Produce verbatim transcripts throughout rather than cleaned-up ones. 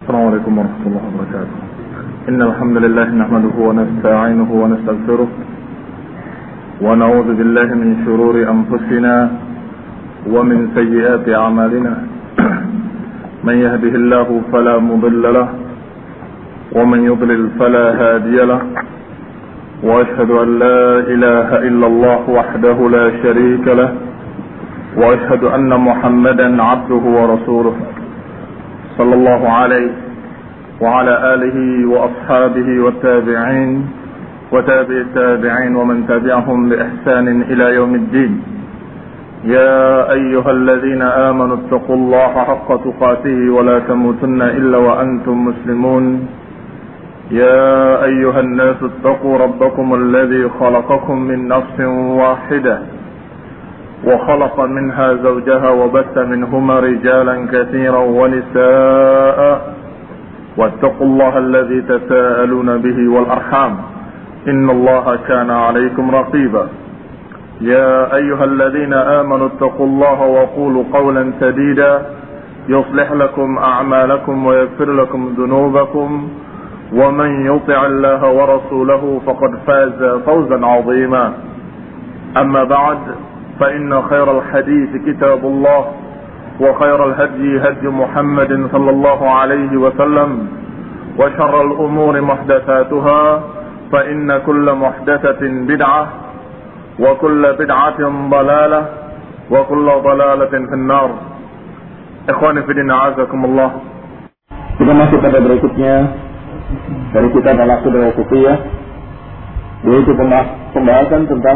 السلام عليكم ورحمة الله وبركاته. إن الحمد لله نحمده ونستعينه ونستغفره ونعوذ بالله من شرور أنفسنا ومن سيئات أعمالنا. من يهده الله فلا مضل له ومن يضلل فلا هادي له، وأشهد أن لا إله إلا الله وحده لا شريك له، وأشهد أن محمدا عبده ورسوله صلى الله عليه وعلى آله وأصحابه والتابعين وتابع التابعين ومن تبعهم بإحسان إلى يوم الدين. يا أيها الذين آمنوا اتقوا الله حق تقاته ولا تموتن إلا وأنتم مسلمون. يا أيها الناس اتقوا ربكم الذي خلقكم من نفس واحدة وخلق منها زوجها وبث منهما رجالا كثيرا ونساء، واتقوا الله الذي تساءلون به والأرحام إن الله كان عليكم رقيبا. يا أيها الذين آمنوا اتقوا الله وقولوا قولا سديدا يصلح لكم أعمالكم ويغفر لكم ذنوبكم، ومن يطع الله ورسوله فقد فاز فوزا عظيما. أما بعد، فإن خير الحديث كتاب الله، وخير الهدي هدي محمد صلى الله عليه وسلم، وشر الأمور محدثاتها، فإن كل محدثة بدعة، وكل بدعة ضلالة، وكل ضلالة في النار. Ikhwani fi din, a'azakum Allah. Kita masuk pada berikutnya dari kitab Al-Aqidah Wasithiyah, yaitu pembahasan tentang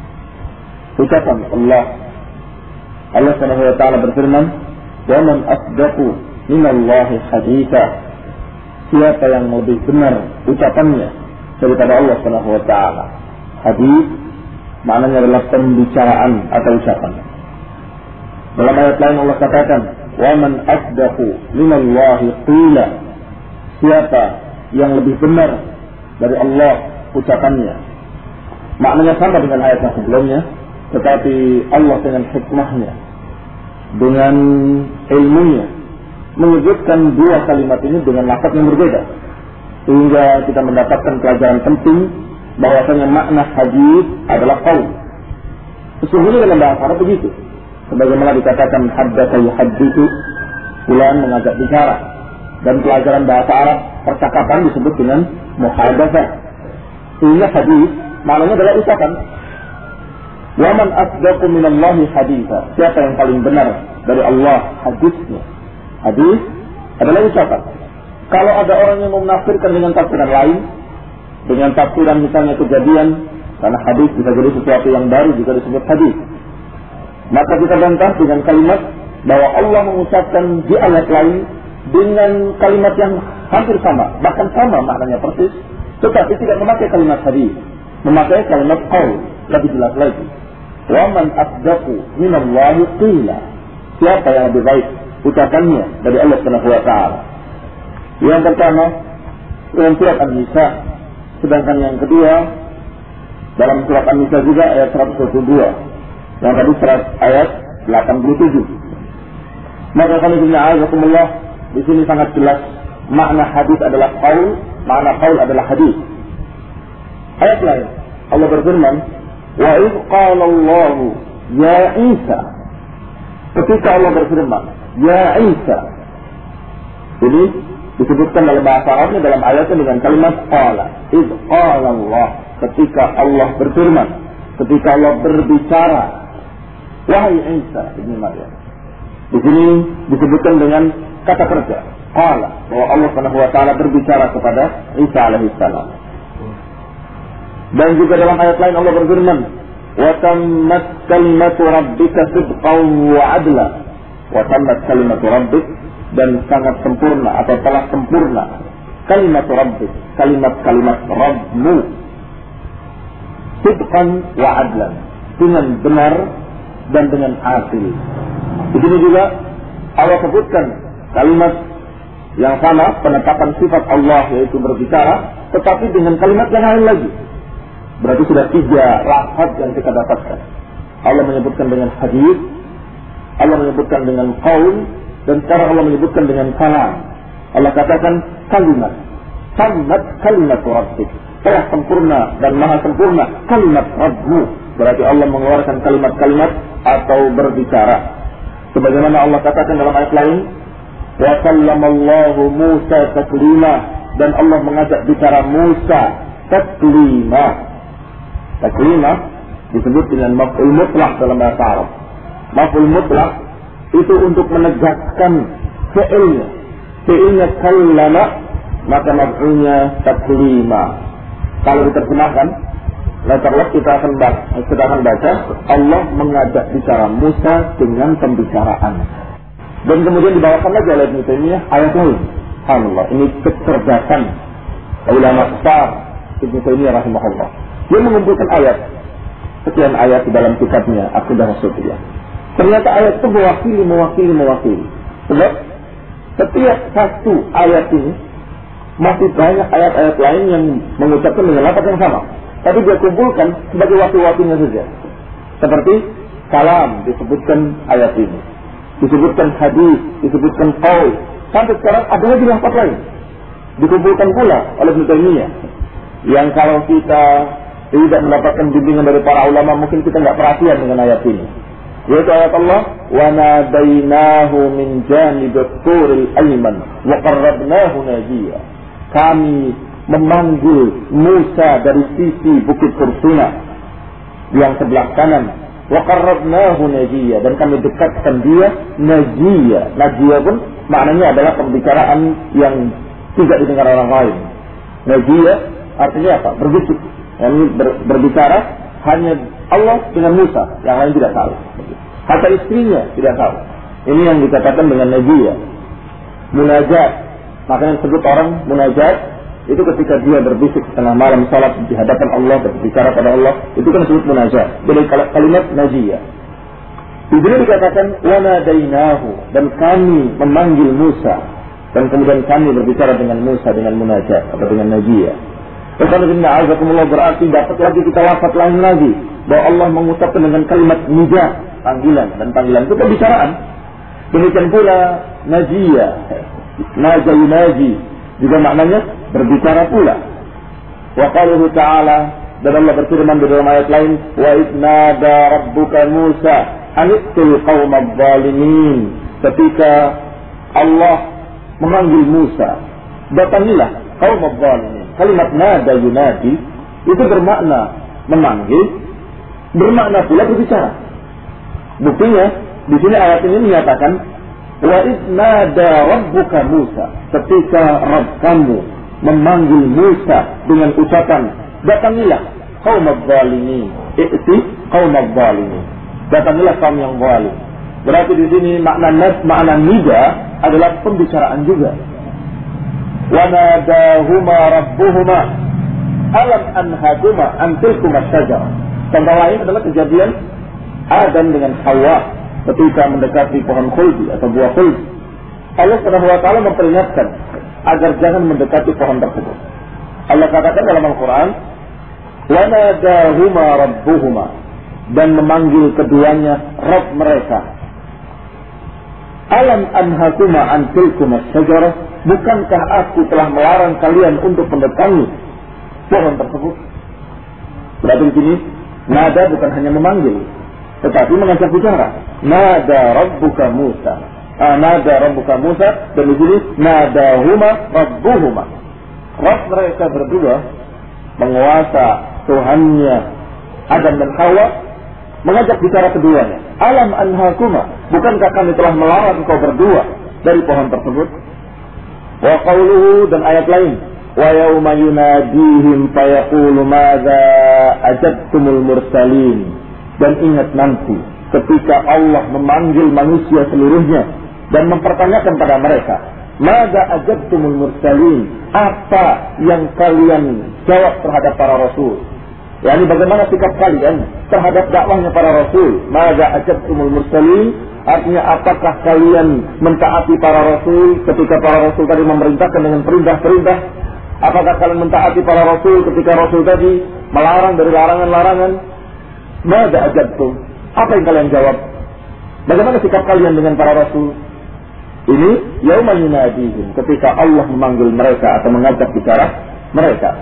ucapan Allah. Allah Subhanahu wa taala berfirman, "Wa man asdaqu minallahi haditsa." Siapa yang lebih benar ucapannya daripada Allah Subhanahu wa taala? Hadits maknanya adalah pembicaraan atau ucapan. Dalam ayat lain Allah katakan, "Wa man asdaqu minallahi qila." Siapa yang lebih benar dari Allah ucapannya? Maknanya sama dengan ayat yang sebelumnya, tetapi Allah dengan hikmahnya, dengan ilmunya, menyebutkan dua kalimat ini dengan lafaz yang berbeda, sehingga kita mendapatkan pelajaran penting bahwasanya makna hadis adalah qaul. Sesungguhnya dalam bahasa Arab begitu, sebagaimana dikatakan haddatsa yuhadditsu, fulan mengajak bicara, dan pelajaran bahasa Arab percakapan disebut dengan muhadatsah. Sehingga hadis maknanya adalah ucapan. Wa man asdaqu minallahi haditsa. Siapa yang paling benar dari Allah hadisnya? Hadis adalah ucapan. Kalau ada orang yang menafsirkan dengan tafsiran lain, dengan tafsiran misalnya kejadian, karena hadis bisa jadi sesuatu yang baru juga disebut hadis, maka kita bantah dengan kalimat bahwa Allah mengucapkan di ayat lain dengan kalimat yang hampir sama, bahkan sama maknanya persis, tetapi tidak memakai kalimat hadis, memakai kalimat qaul. Lebih jelas lagi, wa man asdaqu minallahi qila. Siapa yang lebih baik ucapannya dari Allah Subhanahu wa taala? Yang pertama dalam surat An-Nisa, sedangkan yang kedua dalam surat An-Nisa juga ayat seratus dua puluh dua, yang tadi surat ayat delapan puluh tujuh. Maka kami billahi di sini sangat jelas makna hadis adalah qaul, makna qaul adalah hadis. Ayat lain Allah berfirman, "Wa idz qala Allah ya Isa." Ketika Allah berfirman, "Ya Isa." Ini disebutkan dalam bahasa Arabnya dalam ayatnya dengan kalimat qala. Idz qala Allah, ketika Allah berfirman, ketika Allah berbicara, wahai Isa ibnu Maryam. Di sini disebutkan dengan kata kerja qala, bahwa Allah Subhanahu wa taala berbicara kepada Isa alaihi salam. Dan juga dalam ayat lain Allah berfirman, "Wa tammat kalimatu rabbika sidqan wa 'adla." Wa tammat kalimatu rabbik, dan sangat sempurna atau telah sempurna kalimat rabbik, kalimat-kalimat Rabbmu, sidqan wa 'adlan, dengan benar dan dengan adil. Di sini juga Allah sebutkan kalimat yang sama, penetapan sifat Allah yaitu berbicara, tetapi dengan kalimat yang lain lagi. Berarti sudah tiga lafaz yang kita dapatkan. Allah menyebutkan dengan hadis, Allah menyebutkan dengan qaul, dan sekarang Allah menyebutkan dengan kalam. Allah katakan kalimat, kalimat kalimat Rabbik, telah sempurna dan maha sempurna kalimat Rabbmu. Berarti Allah mengeluarkan kalimat-kalimat atau berbicara. Sebagaimana Allah katakan dalam ayat lain, wa kallamallahu Musa taklima, dan Allah mengajak bicara Musa taklima. Taklima disebut dengan maf'ul mutlaq dalam bahasa Arab. Maf'ul mutlaq itu untuk menegakkan fi'ilnya. Fi'ilnya kallama, maka maf'ulnya taklima. Kalau diterjemahkan, letter kita akan baca, kita akan baca Allah mengajak bicara Musa dengan pembicaraan. Dan kemudian dibawakan lagi oleh Ibnu Taimiyah ayat lain. Alhamdulillah, ini kecerdasan ulama besar Ibnu Taimiyah rahimahullah. Dia mengumpulkan ayat, sekian ayat di dalam kitabnya Aqidah Wasithiyah. Ternyata ayat itu mewakili, mewakili, mewakili. Sebab setiap satu ayat ini masih banyak ayat-ayat lain yang mengucapkan dengan lafaz yang sama. Tapi dia kumpulkan sebagai wakil-wakilnya saja. Seperti kalam disebutkan ayat ini, disebutkan hadis, disebutkan qaul. Sampai sekarang ada lagi lafaz lain dikumpulkan pula oleh Ibnu Taimiyah, yang kalau kita tidak mendapatkan bimbingan dari para ulama mungkin kita nggak perhatian dengan ayat ini. Yaitu ayat Allah, wa nadainahu min janibit turil ayman wa qarrabnahu najiya. Kami memanggil Musa dari sisi Bukit Tursina yang sebelah kanan, wa qarrabnahu najiya, dan kami dekatkan dia najiya. Najiya pun maknanya adalah pembicaraan yang tidak didengar orang lain. Najiya artinya apa? Berbisik. Yang ber, berbicara hanya Allah dengan Musa, yang lain tidak tahu. Hatta istrinya tidak tahu. Ini yang dikatakan dengan najiya. Munajat, makanya disebut orang munajat itu ketika dia berbisik tengah malam salat di hadapan Allah, berbicara pada Allah, itu kan disebut munajat. Jadi kalimat najiya. Di sini dikatakan wa nadainahu, dan kami memanggil Musa, dan kemudian kami berbicara dengan Musa dengan munajat atau dengan najiya. Alhamdulillah, berarti dapat lagi kita lafaz lain lagi bahwa Allah mengucapkan dengan kalimat nida, panggilan, dan panggilan itu pembicaraan. Demikian pula najiya, naja yunaji, juga maknanya berbicara pula. Wa qaluhu ta'ala, dan Allah berfirman di dalam ayat lain, wa idnada rabbuka Musa aniqtil qaumadh dhalimin. Ketika Allah memanggil Musa, datangilah qaumadh dhalimin. Kalimat nada yunadi itu bermakna memanggil, bermakna pula berbicara. Buktinya di sini ayat ini menyatakan wa idnada rabbuka Musa, ketika Rabb kamu memanggil Musa dengan ucapan datangilah qaumadh dhalimin, i'ti qaumadh dhalimin, datangilah kaum yang zalim. Berarti di sini makna nas, makna nida adalah pembicaraan juga. Wa nadahuma rabbuhuma alam anhaduma an tilkuma syajarah. Contoh lain adalah kejadian Adam dengan Hawa ketika mendekati pohon khuldi atau buah khuldi. Allah Subhanahu wa taala memperingatkan agar jangan mendekati pohon tersebut. Allah katakan dalam Al-Qur'an, wa nadahuma rabbuhuma, dan memanggil keduanya Rabb mereka. Alam anhakuma an tilkuma syajarah, bukankah aku telah melarang kalian untuk mendatangi pohon tersebut? Berarti di sini nada bukan hanya memanggil, tetapi mengajak bicara. Nada rabbuka Musa, ah, nada rabbuka Musa, dan di sini nadahuma rabbuhuma. Rabb mereka berdua, penguasa Tuhannya Adam dan Hawa, mengajak bicara keduanya. Alam anhakuma, bukankah kami telah melarang kau berdua dari pohon tersebut? Wa qawluhu, dan ayat lain, wa yawma yunadihim fayaqulu madza ajabtumul mursalin. Dan ingat nanti ketika Allah memanggil manusia seluruhnya dan mempertanyakan pada mereka, madza ajabtumul mursalin, apa yang kalian jawab terhadap para rasul? Yani bagaimana sikap kalian terhadap dakwahnya para rasul? Madza ajabtumul mursalin, artinya apakah kalian mentaati para rasul ketika para rasul tadi memerintahkan dengan perintah-perintah? Apakah kalian mentaati para rasul ketika rasul tadi melarang dari larangan-larangan? Madza ajabtum, apa yang kalian jawab? Bagaimana sikap kalian dengan para rasul? Ini yauma yunadihim, ketika Allah memanggil mereka atau mengajak bicara mereka.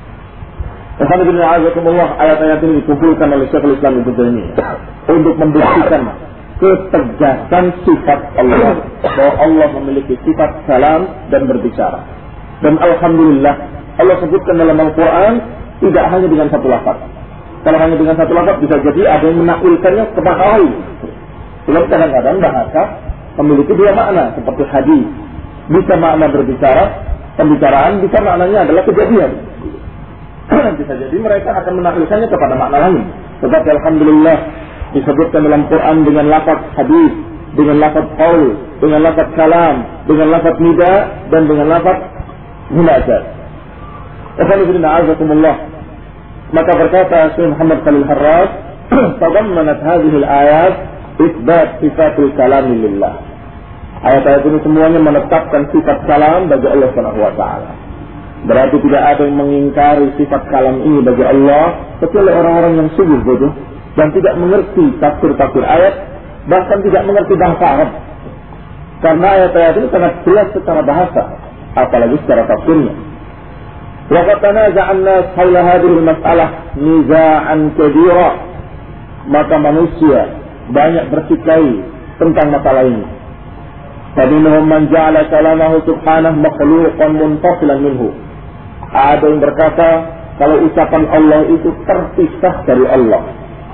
Alhamdulillah, ayat-ayat ini dikumpulkan oleh Syekhul Islam Ibnu Taimiyah untuk membuktikan ketegasan sifat Allah, bahwa Allah memiliki sifat salam dan berbicara. Dan alhamdulillah, Allah sebutkan dalam Al-Quran tidak hanya dengan satu lafaz. Kalau hanya dengan satu lafaz bisa jadi ada yang menakwilkannya ke makna lain. Sebab kadang-kadang bahasa memiliki dua makna, seperti hadis. Bisa makna berbicara, pembicaraan, bisa maknanya adalah kejadian. Bisa jadi mereka akan menakwilkannya kepada makna lain. Tetapi alhamdulillah disebutkan dalam Quran dengan lafaz hadis, dengan lafaz qaul, dengan lafaz kalam, dengan lafaz nida, dan dengan lafaz munajat. Alhamdulillah. Maka berkata Syekh Muhammad Khalil Harras, tadammanat hadhihi al-ayat isbat sifatul kalam lillah. Ayat-ayat ini semuanya menetapkan sifat kalam bagi Allah Subhanahu wa taala. Berarti tidak ada yang mengingkari sifat kalam ini bagi Allah kecuali orang-orang yang sungguh bodoh dan tidak mengerti tafsir-tafsir ayat, bahkan tidak mengerti bahasa Arab. Karena ayat-ayat ini sangat jelas secara bahasa, apalagi secara tafsirnya. Wa qad tanaza'a an-nas haula hadhihi al-mas'alah niza'an kabira. Maka manusia banyak bertikai tentang masalah ini. Fadinhum man ja'ala kalamahu subhanahu makhluqan munfasilan minhu. Ada yang berkata kalau ucapan Allah itu terpisah dari Allah.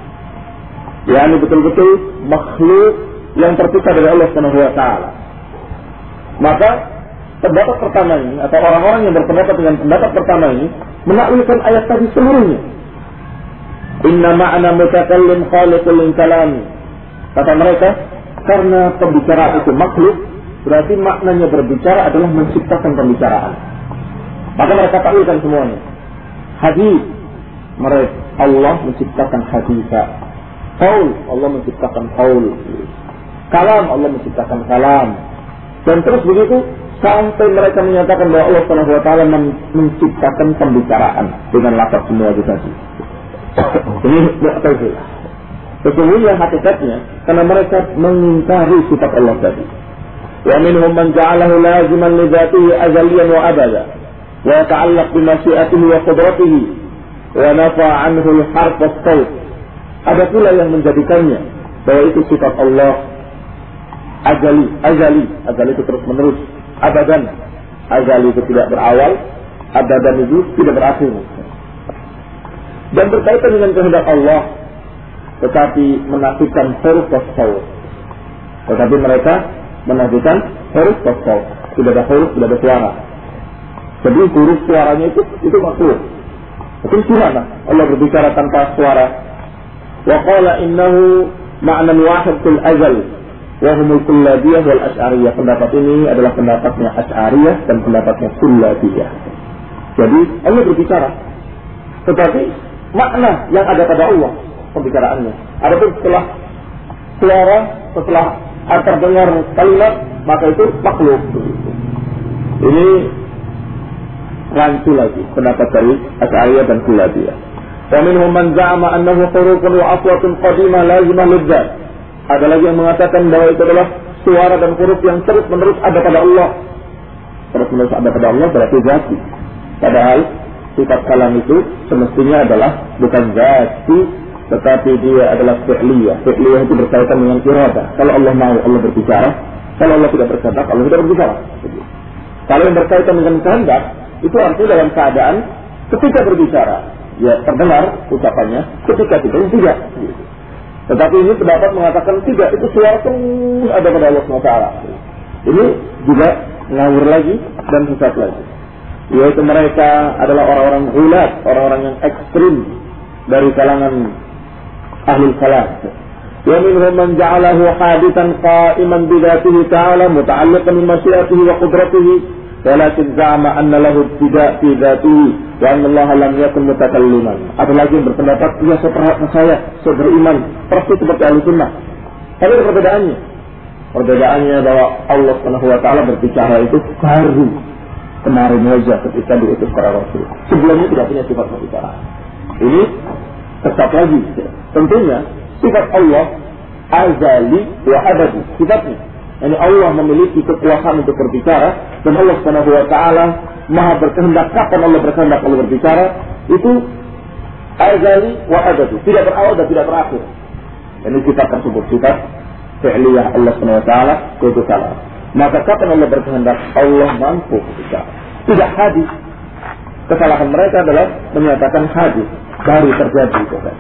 Yani betul-betul makhluk yang terpisah dari Allah Subhanahu wa taala. Maka pendapat pertama ini atau orang-orang yang berpendapat dengan pendapat pertama ini menakwilkan ayat tadi seluruhnya. Inna ma'na mutakallim khaliqul lil kalam. Kata mereka, karena pembicaraan itu makhluk, berarti maknanya berbicara adalah menciptakan pembicaraan. Maka mereka takwilkan semuanya. Hadis, mereka Allah menciptakan hadisa. Qaul, Allah menciptakan qaul. Kalam, Allah menciptakan kalam. Dan terus begitu sampai mereka menyatakan bahwa Allah Subhanahu wa taala menciptakan pembicaraan dengan lafaz semua itu tadi. Ini mu'tazilah. Sesungguhnya hakikatnya karena mereka mengingkari sifat Allah tadi. Wa minhum man ja'alahu laziman li dzatihi azaliyan wa abada wa yata'allaq bi masyiatihi wa qudratihi wa nafa 'anhu al-harf was-sawt. Ada pula yang menjadikannya bahwa itu sifat Allah azali, azali, azali itu terus menerus, abadan, azali itu tidak berawal, abadan itu tidak berakhir. Dan berkaitan dengan kehendak Allah, tetapi menafikan huruf was-sawt. Tetapi mereka menafikan huruf was-sawt. Tidak ada huruf, tidak ada suara. Jadi huruf suaranya itu itu makhluk. Tapi gimana Allah berbicara tanpa suara? Wa qala innahu ma'nan wahid fil azal wa humul kullabiyah wal asy'ariyah. Pendapat ini adalah pendapatnya Asy'ariyah dan pendapatnya Kullabiyah. Jadi Allah berbicara, tetapi makna yang ada pada Allah pembicaraannya. Adapun setelah suara, setelah terdengar kalimat, maka itu makhluk. Ini rancu lagi pendapat dari Asy'ariyah dan Kullabiyah. Wa minhum man za'ama annahu hurufun wa aswatun qadimah lazimah lidzat. Ada lagi yang mengatakan bahwa itu adalah suara dan huruf yang terus-menerus ada pada Allah. Terus-menerus ada pada Allah berarti zati. Padahal sifat kalam itu semestinya adalah bukan zati, tetapi dia adalah fi'liyah. Fi'liyah itu berkaitan dengan iradah. Kalau Allah mau, Allah berbicara. Kalau Allah tidak berkehendak, Allah tidak berbicara. Kalau yang berkaitan dengan kehendak, itu artinya dalam keadaan ketika berbicara, ya terdengar ucapannya, ketika tidak, tidak. Tetapi ini pendapat mengatakan tidak, itu suara terus ada pada Allah subhanahu wa taala. Ini juga ngawur lagi dan sesat lagi. Yaitu mereka adalah orang-orang gulat, orang-orang yang ekstrim dari kalangan ahli kalam. Wa minhum man ja'alahu hadithan qa'iman bi dzatihi ta'ala muta'alliqan bi masyiatihi wa qudratihi walakin za'ama anna lahu ibtida' fi dzatihi wa anna Allah lam yakun mutakalliman. Ada lagi yang berpendapat, ya saya percaya, saya beriman persis seperti ahli sunnah. Tapi ada perbedaannya. Perbedaannya bahwa Allah Subhanahu wa taala berbicara itu baru kemarin saja ketika diutus para rasul. Sebelumnya tidak punya sifat berbicara. Ini tetap lagi. Tentunya sifat Allah azali wa abadi. Sifatnya Yani Allah memiliki kekuasaan untuk berbicara, dan Allah Subhanahu wa taala Maha berkehendak. Kapan Allah berkehendak Allah berbicara? Itu azali wa abadi, tidak berawal dan tidak berakhir. Ini sifat tersebut, sifat fi'liyah Allah Subhanahu wa taala, yaitu kalam. Maka kapan Allah berkehendak, Allah mampu berbicara. Tidak hadis. Kesalahan mereka adalah menyatakan hadis baru terjadi itu kan.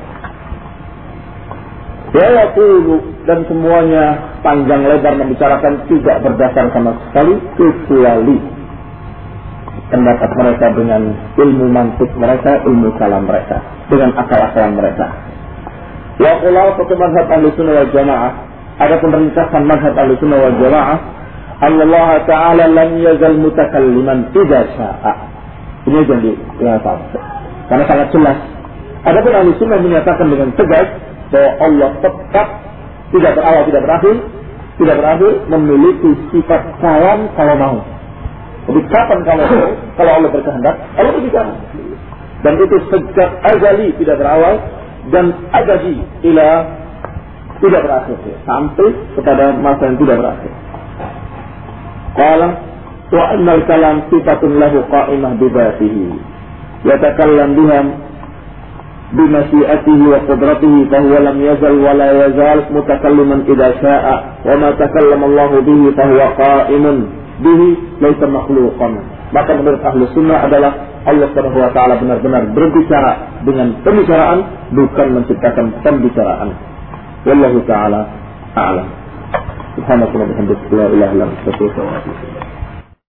Ya yaqulu, dan semuanya panjang lebar membicarakan tidak berdasar sama sekali kecuali pendapat mereka dengan ilmu mantik mereka, ilmu kalam mereka, dengan akal-akalan mereka. Wa khulafatu madhhab Ahlussunnah wal Jamaah, ada pemerintahkan madhhab Ahlussunnah wal Jamaah, Allah Ta'ala lam yazal mutakalliman idza syaa. Ini jadi ya karena sangat jelas. Adapun Ahlussunnah menyatakan dengan tegas bahwa Allah tetap tidak berawal, tidak berakhir, tidak berakhir, memiliki sifat kalam kalau mau. Jadi kapan kalau mau, kalau Allah berkehendak, Allah berbicara. Dan itu sejak azali tidak berawal dan abadi ila tidak berakhir, sampai kepada masa yang tidak berakhir. Qala wa annal kalam sifatun lahu qa'imah bi dzatihi yatakallam biha بمشيئته وقدرته فهو لم يزل ولا يزال متكلما إذا شاء وما تكلم الله به فهو قائم به ليس مخلوقا. Maka menurut ahli sunnah adalah Allah Subhanahu wa taala benar-benar berbicara dengan pembicaraan, bukan menciptakan pembicaraan. Wallahu taala a'lam. Subhanallahi wa bihamdihi la ilaha illa anta astaghfiruka wa atubu ilaik.